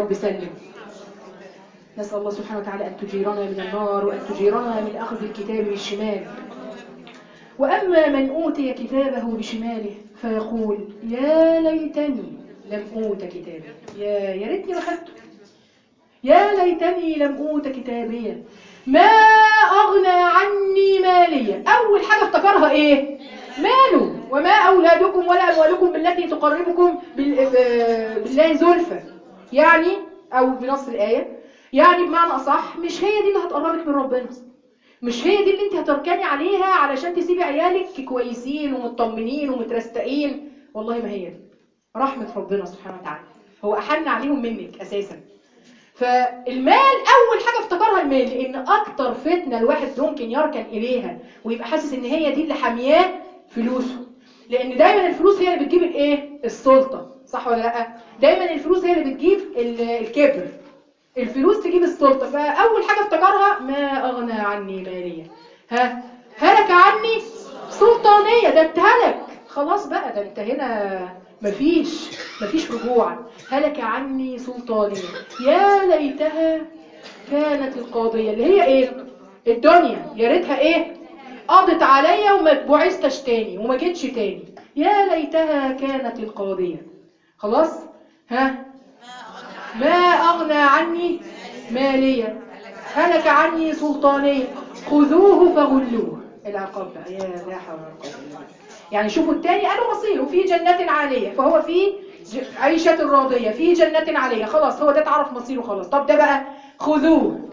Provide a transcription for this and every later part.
رب سلم. نسأل الله سبحانه وتعالى أن تجيرنا من النار وأن تجيرنا من أخذ الكتاب بالشمال. وأما من أوتي كتابه بشماله فيقول يا ليتني لم أوت كتابي، يا ريتني ما خدته، يا ليتني لم أوت كتابيا ما أغنى عني ماليا. أول حاجة افتكرها إيه؟ ماله. وما أولادكم ولا أموالكم بالتي تقربكم بالله زلفى، يعني أو بنص الآية يعني بمعنى أصح مش هي دي اللي هتقربك من ربنا، مش هي دي اللي انت هتركني عليها علشان تسيبي عيالك كويسين ومطمنين ومترستقين. والله ما هي دي. رحمة ربنا سبحانه وتعالى هو أحن عليهم منك أساسا. فالمال أول حاجة افتكرها المال، لأن أكتر فتنة الواحد ممكن يركن إليها ويبقى حاسس إن هي دي اللي حامياه فلوسه. لأن دايما الفلوس هي اللي بتجيب الإيه؟ السلطة، صح ولا لأ؟ دايما الفلوس هي اللي بتجيب الكبر، الفلوس تجيب السلطة. فأول حاجة افتكرها ما أغنى عني مالية، هلك عني سلطانية. ده اتهلك خلاص بقى، ده انت هنا مفيش رجوع. هلك عني سلطانية يا ليتها كانت القاضية، اللي هي ايه؟ الدنيا. يا ريتها ايه؟ قضت عليا وما بعثتش تاني وما جيتش تاني. يا ليتها كانت القاضية. خلاص ما أغنى عني مالية هلك عني سلطانية خذوه فغلوه. العقاب بقى، يا لا حول ولا قوة إلا بالله. يعني شوفوا التاني قالوا مصيره في جنة عالية، فهو في عيشة راضية في جنة عالية، خلاص هو ده اتعرف مصيره خلاص. طب ده بقى خذوه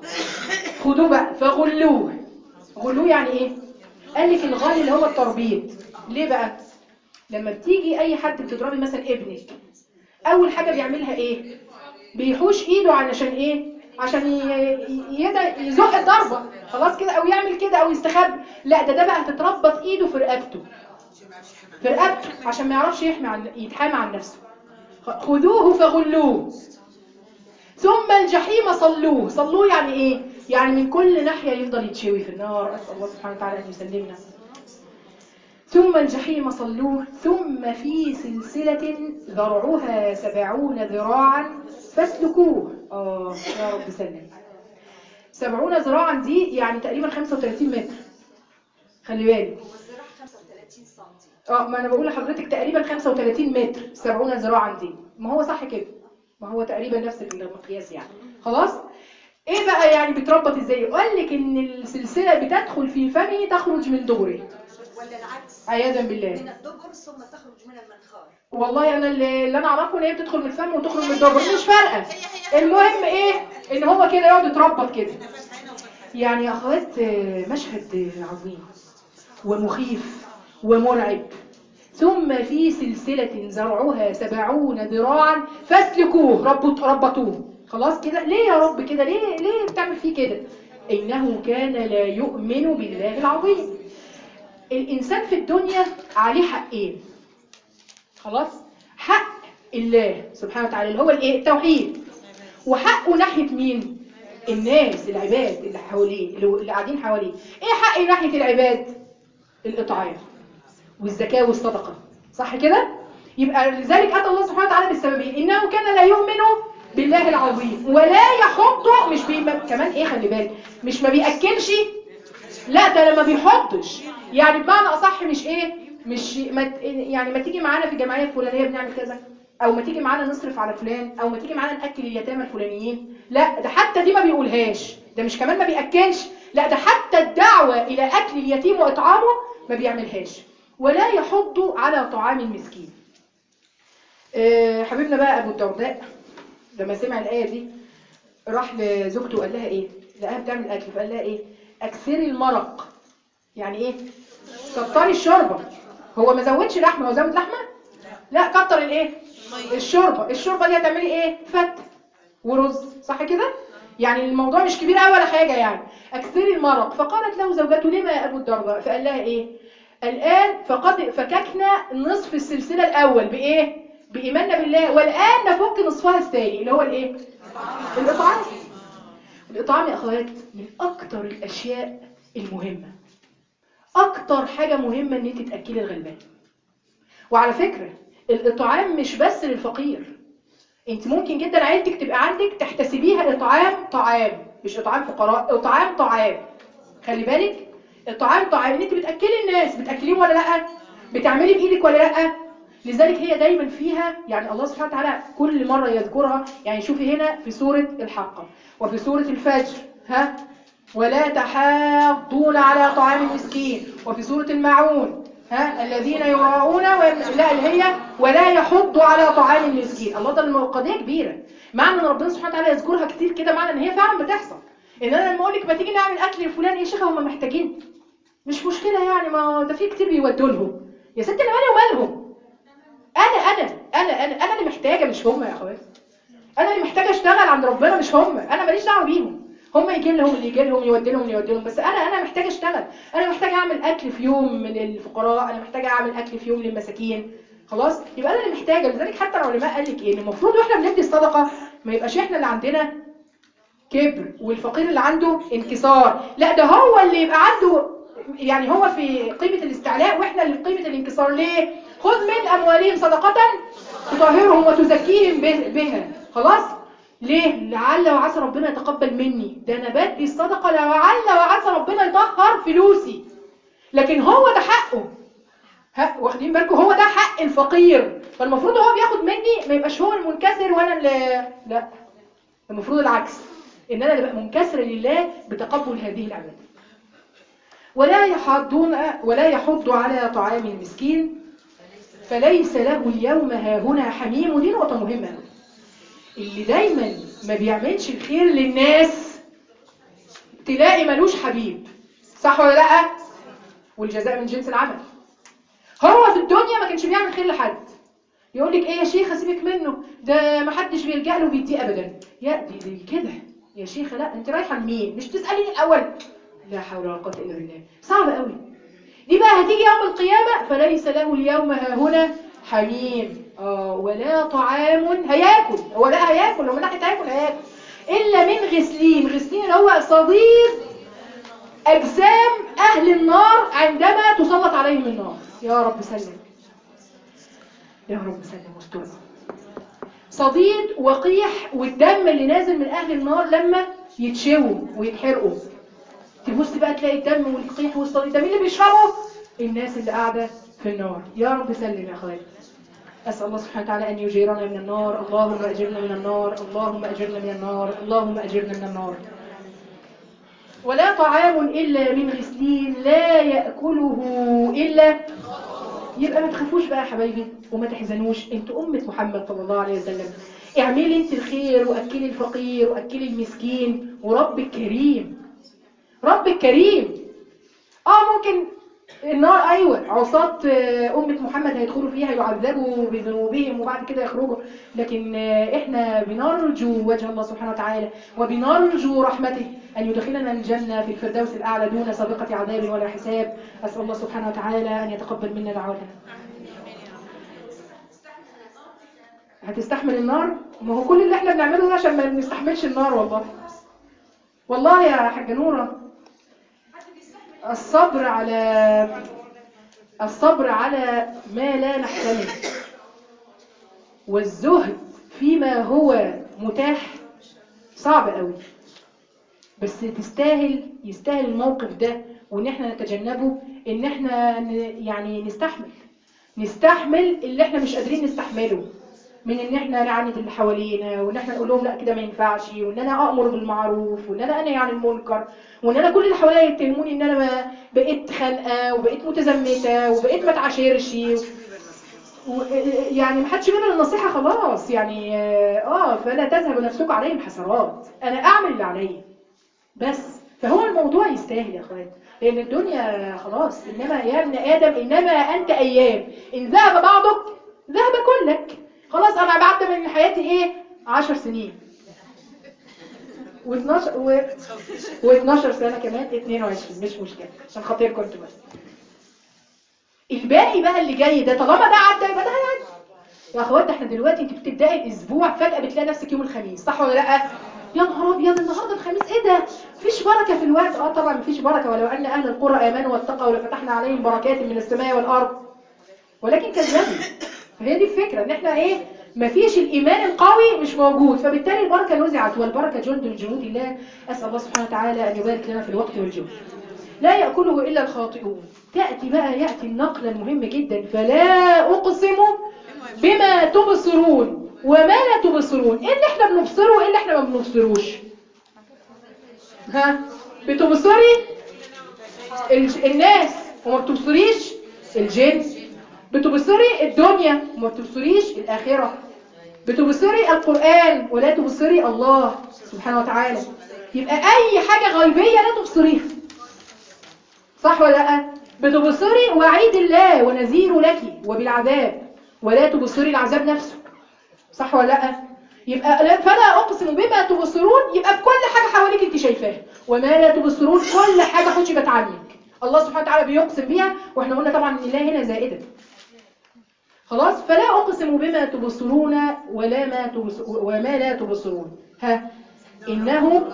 بقى فغلوه. غلوه يعني ايه؟ قال لك الغال اللي هو التربيط. ليه بقى؟ لما بتيجي اي حد بتضربي مثلا ابنك، اول حاجة بيعملها ايه؟ بيحوش ايده علشان ايه؟ عشان يزق الضربة خلاص كده، او يعمل كده او يستخبى. لا ده بقى هتتربط ايده في رقبته عشان ما يعرفش يتحامى عن نفسه. خذوه فغلوه ثم الجحيم صلوه يعني ايه؟ يعني من كل ناحية يفضل يتشوي في النار. اسأل الله سبحانه وتعالى ان يسلمنا. ثم الجحيم صلوه ثم في سلسلة ذرعها 70 ذراعا فاسلكوه. يا رب سلم. 70 ذراعا دي يعني تقريبا 35 متر. خلي بالك والذراع 35 سم. ما انا بقول لحضرتك تقريبا 35 متر. 70 ذراعا دي ما هو صح كده، ما هو تقريبا نفس المقياس يعني. خلاص ايه بقى يعني بتربط ازاي؟ قال لك ان السلسلة بتدخل في فمه تخرج من دبره، ولا العكس؟ عياذا بالله من الدبر ثم تخرج من المنخار. والله انا اللي انا اعرفه ان هي بتدخل من الفم وتخرج من الدبر، مش فارقه. المهم ايه؟ ان هو كده يقعد يتربط كده. يعني يا اخوات مشهد عظيم ومخيف ومرعب. ثم في سلسلة زرعها 70 ذراعا فاسلكوه. ربطوه. خلاص كده. ليه يا رب كده؟ ليه بتعمل فيه كده؟ إنه كان لا يؤمن بالله العظيم. الإنسان في الدنيا عليه حقين. خلاص، حق الله سبحانه وتعالى اللي هو الايه؟ التوحيد. وحقه ناحية مين؟ الناس العباد اللي حواليه، اللي قاعدين حواليه. ايه حق ناحية العباد؟ الإطعام والزكاة والصدقة، صح كده؟ يبقى لذلك أتى الله سبحانه وتعالى بالسببين. إنه كان لا يؤمن بالله العظيم ولا يحض. مش كمان إيه؟ خلي بالك، مش ما بيأكلش، لا ده لما بيحضش. يعني بمعنى أصح مش إيه؟ مش يعني ما تيجي معانا في الجمعية الفلانية بنعمل كذا، أو ما تيجي معانا نصرف على فلان، أو ما تيجي معانا نأكل اليتامى الفلانيين. لا ده حتى دي ما بيقولهاش. ده مش كمان ما بيأكلش، لا ده حتى الدعوة إلى أكل اليتيم وإطعامه ما بيعملهاش. ولا يحض على طعام المسكين. حبيبنا بقى أبو الدرداء لما سمع الآية دي راح لزوجته وقال لها إيه؟ لقاها بتعمل أكل فقال لها إيه؟ أكثري المرق. يعني إيه؟ كتري الشوربة. هو ما زودش لحمة، هو زود لحمة؟ لا كتر الإيه؟ الشوربة دي هتعملي إيه؟ فت ورز، صح كده؟ يعني الموضوع مش كبير قوي ولا حاجة يعني. أكثري المرق. فقالت له زوجته لما يا أبو الدرداء؟ فقال لها إيه؟ الآن فقد فككنا نصف السلسلة الأول بإيه؟ بإيماننا بالله، والآن نفك نصفها الثاني اللي هو الإيه؟ الإطعام. الإطعام يا أخوات من أكتر الأشياء المهمة. أكتر حاجة مهمة إن أنت تأكلي الغلبان. وعلى فكرة الإطعام مش بس للفقير، انت ممكن جدا عيلتك تبقى عندك تحتسبيها طعام مش اطعام فقراء، طعام. خلي بالك، الطعام ان انت بتاكلي الناس، بتاكليهم ولا لا؟ بتعملي بايدك ولا لا؟ لذلك هي دايما فيها يعني الله سبحانه وتعالى كل مره يذكرها. يعني شوفي هنا في سوره الحاقه وفي سوره الفجر، ولا تحاضون على طعام المسكين، وفي سوره الماعون الذين يراءون لا اللي هي ولا يحض على طعام المسكين. الله، ده القضيه كبيره. معنى ان ربنا سبحانه وتعالى يذكرها كتير كده معنى ان هي فعلا بتحصل. ان انا لما اقول لك ما تيجي نعمل اكل لفلان، يا شيخه هم محتاجين، مش مشكله يعني، ما ده في كتير بيودوا لهم. يا ستي انا مالي ومالهم، انا اللي محتاجه مش هم يا اخوات. انا اللي محتاجه اشتغل عند ربنا مش هم. انا ماليش دعوه بيهم، هم يجي لهم اللي يجي لهم، يودي لهم اللي يودي لهم، بس انا محتاجه اشتغل. انا محتاجه اعمل اكل في يوم من الفقراء، انا محتاجه اعمل اكل في يوم للمساكين. خلاص، يبقى انا اللي محتاجه. لذلك حتى العلماء قال لك ايه، ان المفروض واحنا بندي الصدقه ما يبقاش احنا اللي عندنا كبر والفقير اللي عنده انكسار، لا ده هو اللي يبقى عنده، يعني هو في قيمه الاستعلاء واحنا اللي في قيمه الانكسار. ليه؟ خذ من اموالهم صدقه تطهرهم وتزكيهم بها. خلاص، ليه؟ لعل وعسى ربنا يتقبل مني، ده انا بدي الصدقه لعل وعسى ربنا يطهر فلوسي. لكن هو ده حقه، واخدين بالكم، هو ده حق الفقير. فالمفروض هو بياخد مني، ما يبقاش هو المنكسر وانا اللي لا، المفروض العكس، ان انا اللي بقى منكسر لله بتقبل هذه العباده. ولا يحض على طعام المسكين فليس له اليوم هاهنا حميم. ودي نقطه مهمه قوي. اللي دايما ما بيعملش الخير للناس تلاقي ملوش حبيب، صح ولا لا؟ والجزاء من جنس العمل. هو في الدنيا ما كانش بيعمل خير لحد، يقول لك ايه يا شيخه سيبك منه، ده ما حدش بيلجأ له بيديه ابدا. يا دي كده يا شيخه، لا انت رايحه لمين؟ مش تساليني الاول؟ لا حول ولا قوه الا بالله، صعب قوي. دي بقى هتيجي يوم القيامه، فليس له اليوم هاهنا حميم ولا طعام هياكل، هو لا هياكل، هو من ناحيه هياكل الا من غسلين. غسلين اللي هو صديد اجسام اهل النار عندما تسلط عليهم النار. يا رب سلم، يا رب سلم واسترنا. صديد وقيح والدم اللي نازل من اهل النار لما يتشووا ويتحرقوا. تبص بقى تلاقي الدم والقيح والصديد ده مين اللي بيشربه؟ الناس اللي قاعده في النار. يا رب سلم يا اخواتي. اسال الله سبحانه وتعالى ان يجيرنا من النار. اللهم اجرنا من النار، اللهم اجرنا من النار، اللهم اجرنا من النار. ولا طعام الا من غسلين لا ياكله الا. يبقى ما تخافوش بقى يا حبايبي وما تحزنوش، انتوا أمة محمد صلى الله عليه وسلم. اعملي انت الخير واكلي الفقير واكلي المسكين، وربك كريم، ربك كريم. ممكن النار، ايوه، عصاة أمة محمد هيدخلوا فيها يعذبوا بذنوبهم وبعد كده يخرجوا، لكن احنا بنرجو وجه الله سبحانه وتعالى وبنرجو رحمته ان يدخلنا الجنة في الفردوس الاعلى دون سابقة عذاب ولا حساب. اسال الله سبحانه وتعالى ان يتقبل منا دعوتنا. هتستحمل النار؟ ما هو كل اللي احنا بنعمله ده عشان ما نستحملش النار. والله يا حاجة نورة، الصبر على ما لا نحتمل والزهد فيما هو متاح صعب قوي، بس يستاهل الموقف ده وان احنا نتجنبه، ان احنا يعني نستحمل اللي احنا مش قادرين نستحمله، من ان احنا نعاند اللي حوالينا، وان احنا نقول لهم لا كده ما ينفعش، وان انا امر بالمعروف، وان انا انهي عن المنكر، وان انا كل اللي حواليا يتهموني ان انا بقيت خانقه وبقيت متزمته وبقيت ما اتعاشرش يعني ما حدش بيقبل النصيحه خلاص يعني. فلا تذهب نفسك عليهم حسرات، انا اعمل اللي عليا بس. فهو الموضوع يستاهل يا اخوات، لان الدنيا خلاص، انما يا ابن ادم انما انت ايام، ان ذهب بعضك ذهب كلك. خلاص انا بعد من حياتي 10 سنين و12 سنه كمان 22، مش مشكله عشان خاطركم انتوا بس. الباقي بقى اللي جاي ده طالما ده عدى يبقى ده هيعدي يا اخوات. احنا دلوقتي انت بتبداي الاسبوع فجاه بتلاقي نفسك يوم الخميس، صح ولا لا؟ يا نهار ابيض النهارده الخميس، ايه ده؟ مفيش بركه في الوقت. طبعا مفيش بركه، ولو ان اهل القرى امنوا واتقوا لفتحنا عليهم بركات من السماء والارض ولكن كذبوا. فهي دي الفكره، ان احنا مفيش الإيمان القوي مش موجود، فبالتالي البركة نزعت، والبركة جند من جنود الله. أسأل الله سبحانه وتعالى أن يبارك لنا في الوقت والجهد. لا يأكله إلا الخاطئون. يأتي النقل المهم جدا، فلا أقسم بما تبصرون وما لا تبصرون. إيه اللي احنا بنبصره وإيه اللي احنا ما بنبصروش؟ ها؟ بتبصري الناس وما بتبصريش الجن، بتبصري الدنيا وما بتبصريش الآخرة، بتبصري القرآن ولا تبصري الله سبحانه وتعالى. يبقى أي حاجة غيبية لا تبصريها، صح ولا لا؟ بتبصري وعيد الله ونذير لك وبالعذاب ولا تبصري العذاب نفسه، صح ولا لا؟ يبقى فلا أقسم بما تبصرون، يبقى بكل حاجة حواليك انت شايفاها، وما لا تبصرون كل حاجة حجبت عنك الله سبحانه وتعالى بيقسم بيها، واحنا قلنا طبعا ان الله هنا زائدة. خلاص، فلا أقسم بما تبصرون وما لا تبصرون. ها، إنه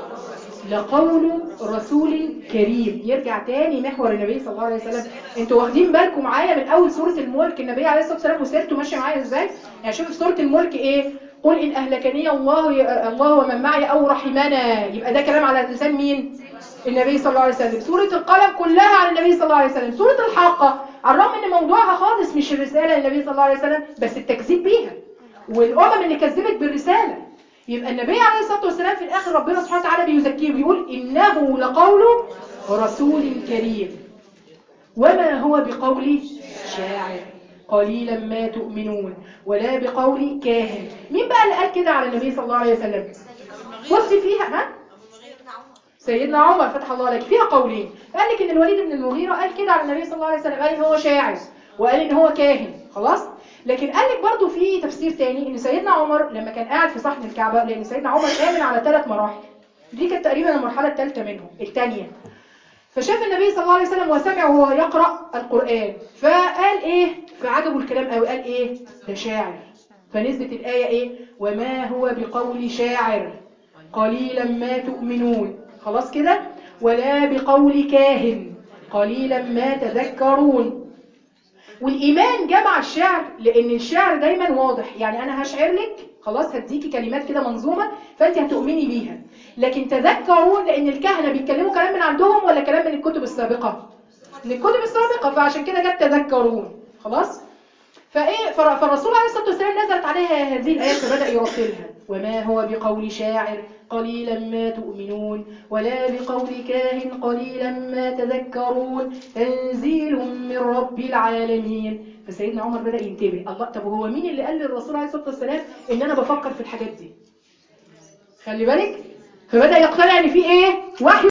لقول رسول كريم. يرجع تاني محور النبي صلى الله عليه وسلم. انتوا واخدين بالكم معايا من اول سورة الملك النبي عليه الصلاة والسلام وسيرته ماشية معايا ازاي؟ يعني شوف في سورة الملك ايه؟ قل إن أهلكني الله ومن معي أو رحمنا. يبقى ده كلام على لسان مين؟ النبي صلى الله عليه وسلم. سورة القلم كلها عن النبي صلى الله عليه وسلم. سورة الحاقة على الرغم ان موضوعها خالص مش الرسالة للنبي صلى الله عليه وسلم، بس التكذيب بيها والأمم اللي كذبت بالرسالة. يبقى النبي عليه الصلاة والسلام في الآخر ربنا سبحانه وتعالى بيزكيه ويقول إنه لقول رسول كريم وما هو بقول شاعر قليلا ما تؤمنون ولا بقول كاهن. مين بقى اللي قال كده على النبي صلى الله عليه وسلم؟ بصي فيها، ها؟ سيدنا عمر فتح الله عليك. فيها قولين. قال لك ان الوليد بن المغيرة قال كده على النبي صلى الله عليه وسلم، قال ان هو شاعر وقال ان هو كاهن. خلاص، لكن قال لك برضو في تفسير تاني ان سيدنا عمر لما كان قاعد في صحن الكعبة، لان سيدنا عمر آمن على 3 مراحل، دي كانت تقريبا المرحلة الثالثة منهم الثانية. فشاف النبي صلى الله عليه وسلم وسمع وهو يقرأ القرآن، فقال ايه؟ فعجبوا الكلام قوي، قال ايه؟ ده شاعر. فنزلت الآية ايه؟ وما هو بقول شاعر قليلا ما تؤمنون. خلاص كده، ولا بقول كاهن قليلا ما تذكرون. والإيمان جمع الشعر لأن الشعر دايما واضح، يعني أنا هشعر لك خلاص، هديكي كلمات كده منظومة فأنت هتؤمني بيها. لكن تذكرون لأن الكهنة بيتكلموا كلام من عندهم ولا كلام من الكتب السابقة؟ من الكتب السابقة، فعشان كده جت تذكرون. خلاص، فالرسول عليه الصلاة والسلام نزلت عليها هذه الآيات فبدأ يرتلها. وما هو بقول شاعر قليلا ما تؤمنون ولا بقول كاهن قليلا ما تذكرون تنزيل من رب العالمين. فسيدنا عمر بدأ ينتبه، الله، طب هو مين اللي قال للرسول عليه الصلاة والسلام ان انا بفكر في الحاجات دي؟ خلي بالك، فبدأ يقتنع ان في ايه؟ وحي